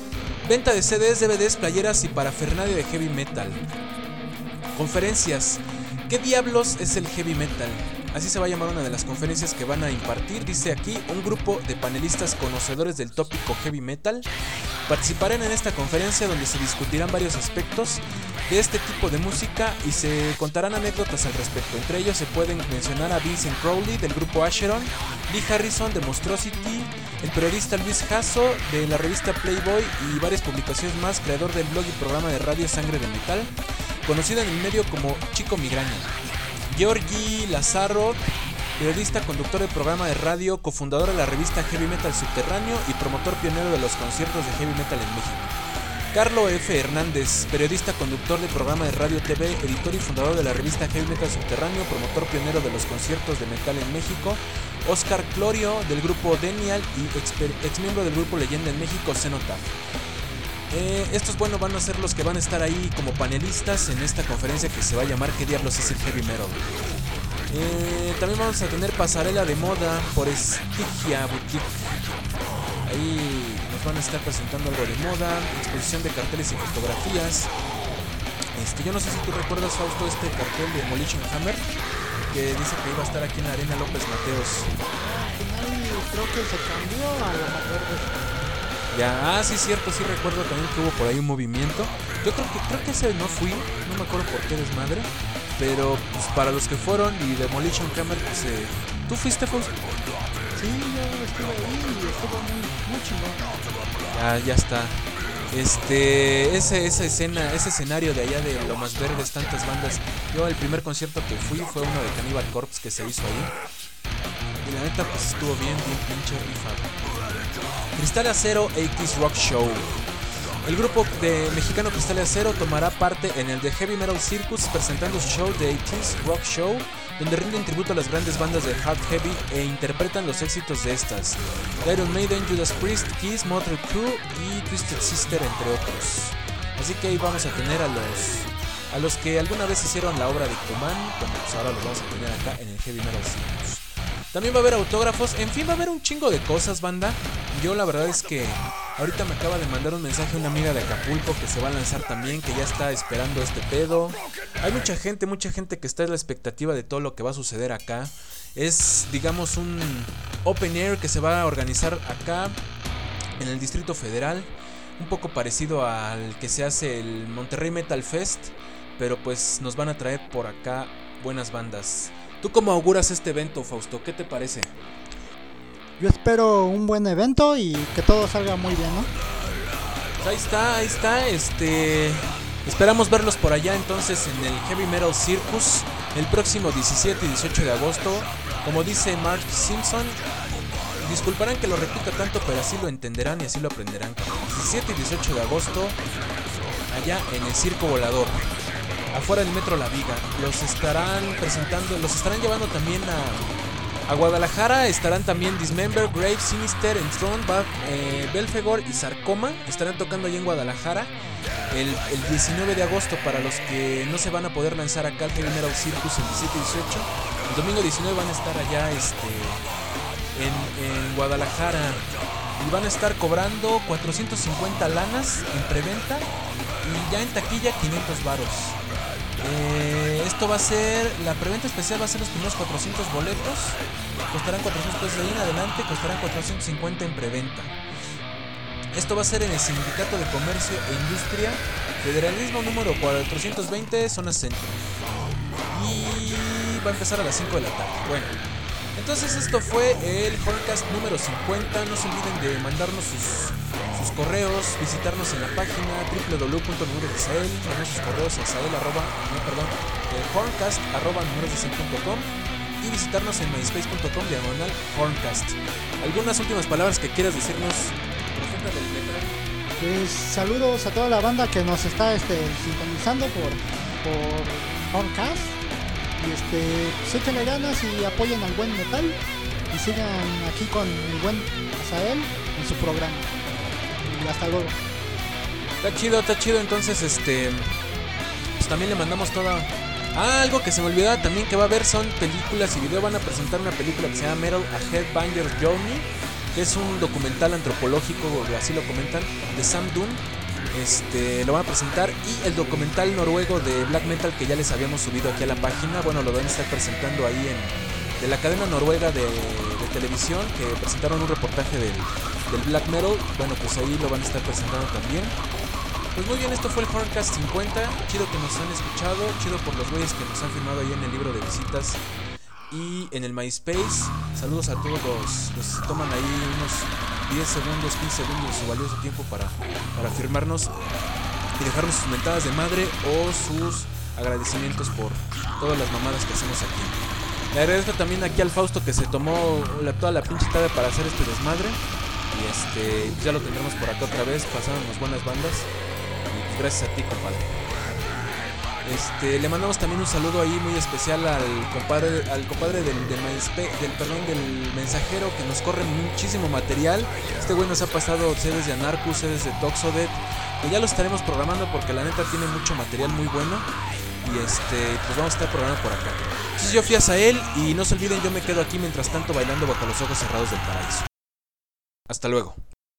Venta de CDs, DVDs, playeras y parafernalia de heavy metal. Conferencias. ¿Qué diablos es el heavy metal? Así se va a llamar una de las conferencias que van a impartir. Dice aquí, un grupo de panelistas conocedores del tópico heavy metal participarán en esta conferencia donde se discutirán varios aspectos de este tipo de música y se contarán anécdotas al respecto. Entre ellos se pueden mencionar a Vincent Crowley del grupo Acheron, Lee Harrison de Monstrosity, el periodista Luis Jasso de la revista Playboy y varias publicaciones más, creador del blog y programa de radio Sangre de Metal, conocido en el medio como Chico Migraña. Georgi Lazarov, periodista, conductor del programa de radio, cofundador de la revista Heavy Metal Subterráneo y promotor pionero de los conciertos de heavy metal en México. Carlo F. Hernández, periodista, conductor del programa de radio TV, editor y fundador de la revista Heavy Metal Subterráneo, promotor pionero de los conciertos de metal en México. Oscar Clorio, del grupo Denial y ex miembro del grupo Leyenda en México, Cenotaph. Estos van a ser los que van a estar ahí como panelistas en esta conferencia que se va a llamar ¿Qué diablos es el heavy metal? También vamos a tener pasarela de moda por Stygia Boutique. Ahí nos van a estar presentando algo de moda, exposición de carteles y fotografías. Yo no sé si tú recuerdas, Fausto, este cartel de Demolition Hammer que dice que iba a estar aquí en la Arena López Mateos. Al final creo que se cambió a la más verde. Ya, sí, cierto, sí recuerdo también que hubo por ahí un movimiento. Yo creo que ese no fui, no me acuerdo por qué desmadre. Pero pues para los que fueron y Demolition Hammer, pues ¿tú fuiste, Fausto? Sí, yo estuve ahí y estuvo muy chingón. Ya está. Esa escena, ese escenario de allá de Lomas Verdes, tantas bandas. Yo el primer concierto que fui fue uno de Cannibal Corpse que se hizo ahí. Y la neta pues estuvo bien pinche rifado. Cristal Acero 80's Rock Show. El grupo de mexicano Cristal Acero tomará parte en el The Heavy Metal Circus presentando su show The 80's Rock Show, donde rinden tributo a las grandes bandas de hard heavy e interpretan los éxitos de estas: Iron Maiden, Judas Priest, Kiss, Motley Crue y Twisted Sister, entre otros. Así que ahí vamos a tener a los que alguna vez hicieron la obra de Coman, bueno, pues ahora los vamos a tener acá en el Heavy Metal Circus. También va a haber autógrafos, en fin, va a haber un chingo de cosas, banda. Yo la verdad es que ahorita me acaba de mandar un mensaje una amiga de Acapulco que se va a lanzar también, que ya está esperando este pedo. Hay mucha gente que está en la expectativa de todo lo que va a suceder acá. Es, digamos, un open air que se va a organizar acá en el Distrito Federal, un poco parecido al que se hace el Monterrey Metal Fest, pero pues nos van a traer por acá buenas bandas. ¿Tú cómo auguras este evento, Fausto? ¿Qué te parece? Yo espero un buen evento y que todo salga muy bien, ¿no? Pues ahí está, esperamos verlos por allá entonces en el Heavy Metal Circus el próximo 17 y 18 de agosto. Como dice Mark Simpson, disculparán que lo repita tanto, pero así lo entenderán y así lo aprenderán. 17 y 18 de agosto, allá en el Circo Volador, afuera del Metro La Viga. Los estarán llevando también a Guadalajara. Estarán también Dismember, Grave, Sinister, Enthroned, Belfegor y Sarcoma. Estarán tocando allá en Guadalajara el 19 de agosto para los que no se van a poder lanzar acá al Heavy Metal Circus el 17 y 18. El domingo 19 van a estar allá en Guadalajara y van a estar cobrando 450 lanas en preventa y ya en taquilla 500 varos. Esto va a ser, la preventa especial va a ser los primeros 400 boletos, costarán 400 pesos de ahí en adelante, costarán 450 en preventa. Esto va a ser en el Sindicato de Comercio e Industria, Federalismo número 420, zona centro, y va a empezar a las 5 de la tarde. Bueno, entonces esto fue el Horncast número 50. No se olviden de mandarnos sus correos, visitarnos en la página www.numerosdesal, mandar sus correos a horncast@numerosdesal.com y visitarnos en myspace.com/horncast. ¿Algunas últimas palabras que quieras decirnos, profeta del metal? Pues saludos a toda la banda que nos está sintonizando por Horncast. Y pues échenle ganas y apoyen al buen metal y sigan aquí con el buen Azael en su programa. Y hasta luego. Está chido, entonces pues también le mandamos toda. Algo que se me olvidaba también que va a haber son películas y video. Van a presentar una película que se llama Metal: A Headbanger's Journey, que es un documental antropológico, así lo comentan, de Sam Dunn, Lo van a presentar, y el documental noruego de black metal que ya les habíamos subido aquí a la página, bueno, lo van a estar presentando ahí de la cadena noruega de televisión, que presentaron un reportaje del black metal. Bueno, pues ahí lo van a estar presentando también. Pues muy bien, esto fue el Horrorcast 50. Chido que nos han escuchado, chido por los güeyes que nos han firmado ahí en el libro de visitas y en el MySpace. Saludos a todos los que toman ahí unos 10 segundos, 15 segundos de su valioso tiempo para firmarnos y dejarnos sus mentadas de madre o sus agradecimientos por todas las mamadas que hacemos aquí. Le agradezco también aquí al Fausto que se tomó toda la pinche tarde para hacer este desmadre. Y ya lo tendremos por acá otra vez, pasándonos buenas bandas. Y pues gracias a ti, compadre. Le mandamos también un saludo ahí muy especial al compadre del mensajero, que nos corre muchísimo material. Este güey nos ha pasado sedes de Anarchus, sedes de Toxodet, que ya lo estaremos programando porque la neta tiene mucho material muy bueno. Y pues vamos a estar programando por acá. Entonces yo fui a él, y no se olviden, yo me quedo aquí mientras tanto bailando bajo los ojos cerrados del paraíso. Hasta luego.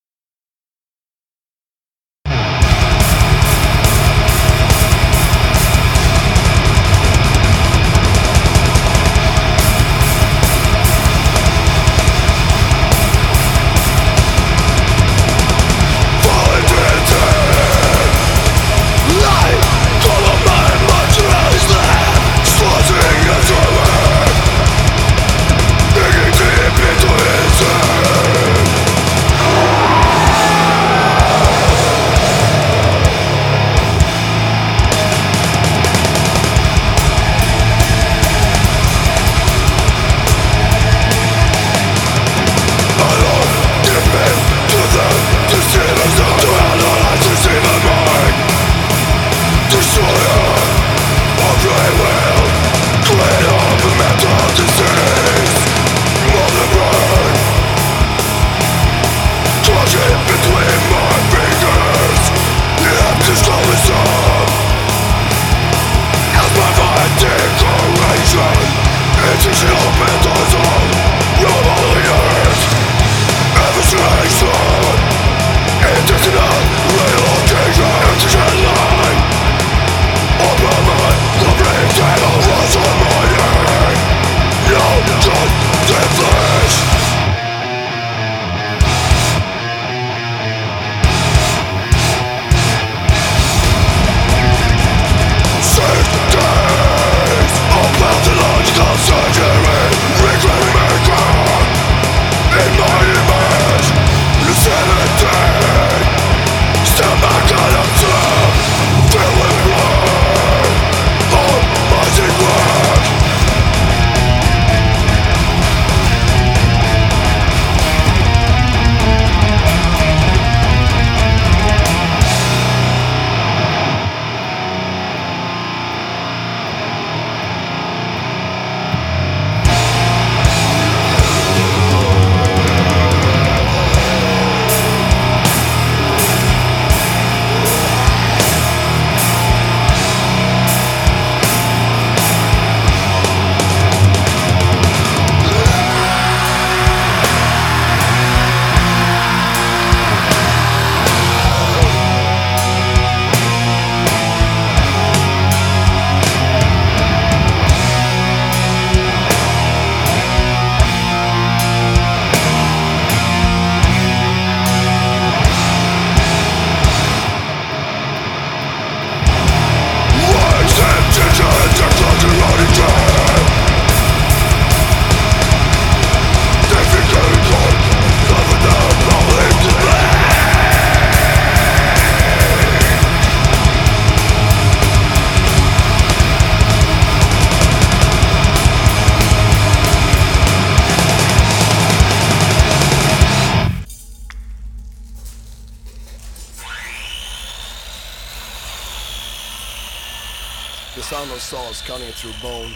The sound of saws cutting through bone,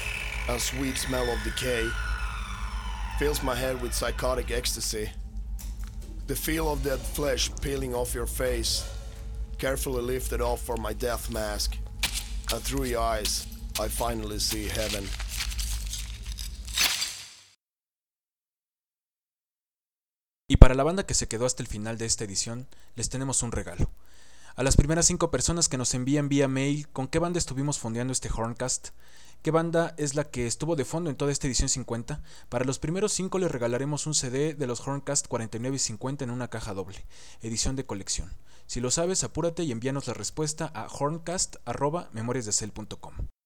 and sweet smell of decay fills my head with psychotic ecstasy. The feel of dead flesh peeling off your face, carefully lifted off for my death mask, and through your eyes, I finally see heaven. Y para la banda que se quedó hasta el final de esta edición, les tenemos un regalo. A las primeras 5 personas que nos envían vía mail con qué banda estuvimos fondeando este Horncast, qué banda es la que estuvo de fondo en toda esta edición 50, para los primeros 5 les regalaremos un CD de los Horncast 49 y 50 en una caja doble, edición de colección. Si lo sabes, apúrate y envíanos la respuesta a horncast@memoriasdecel.com.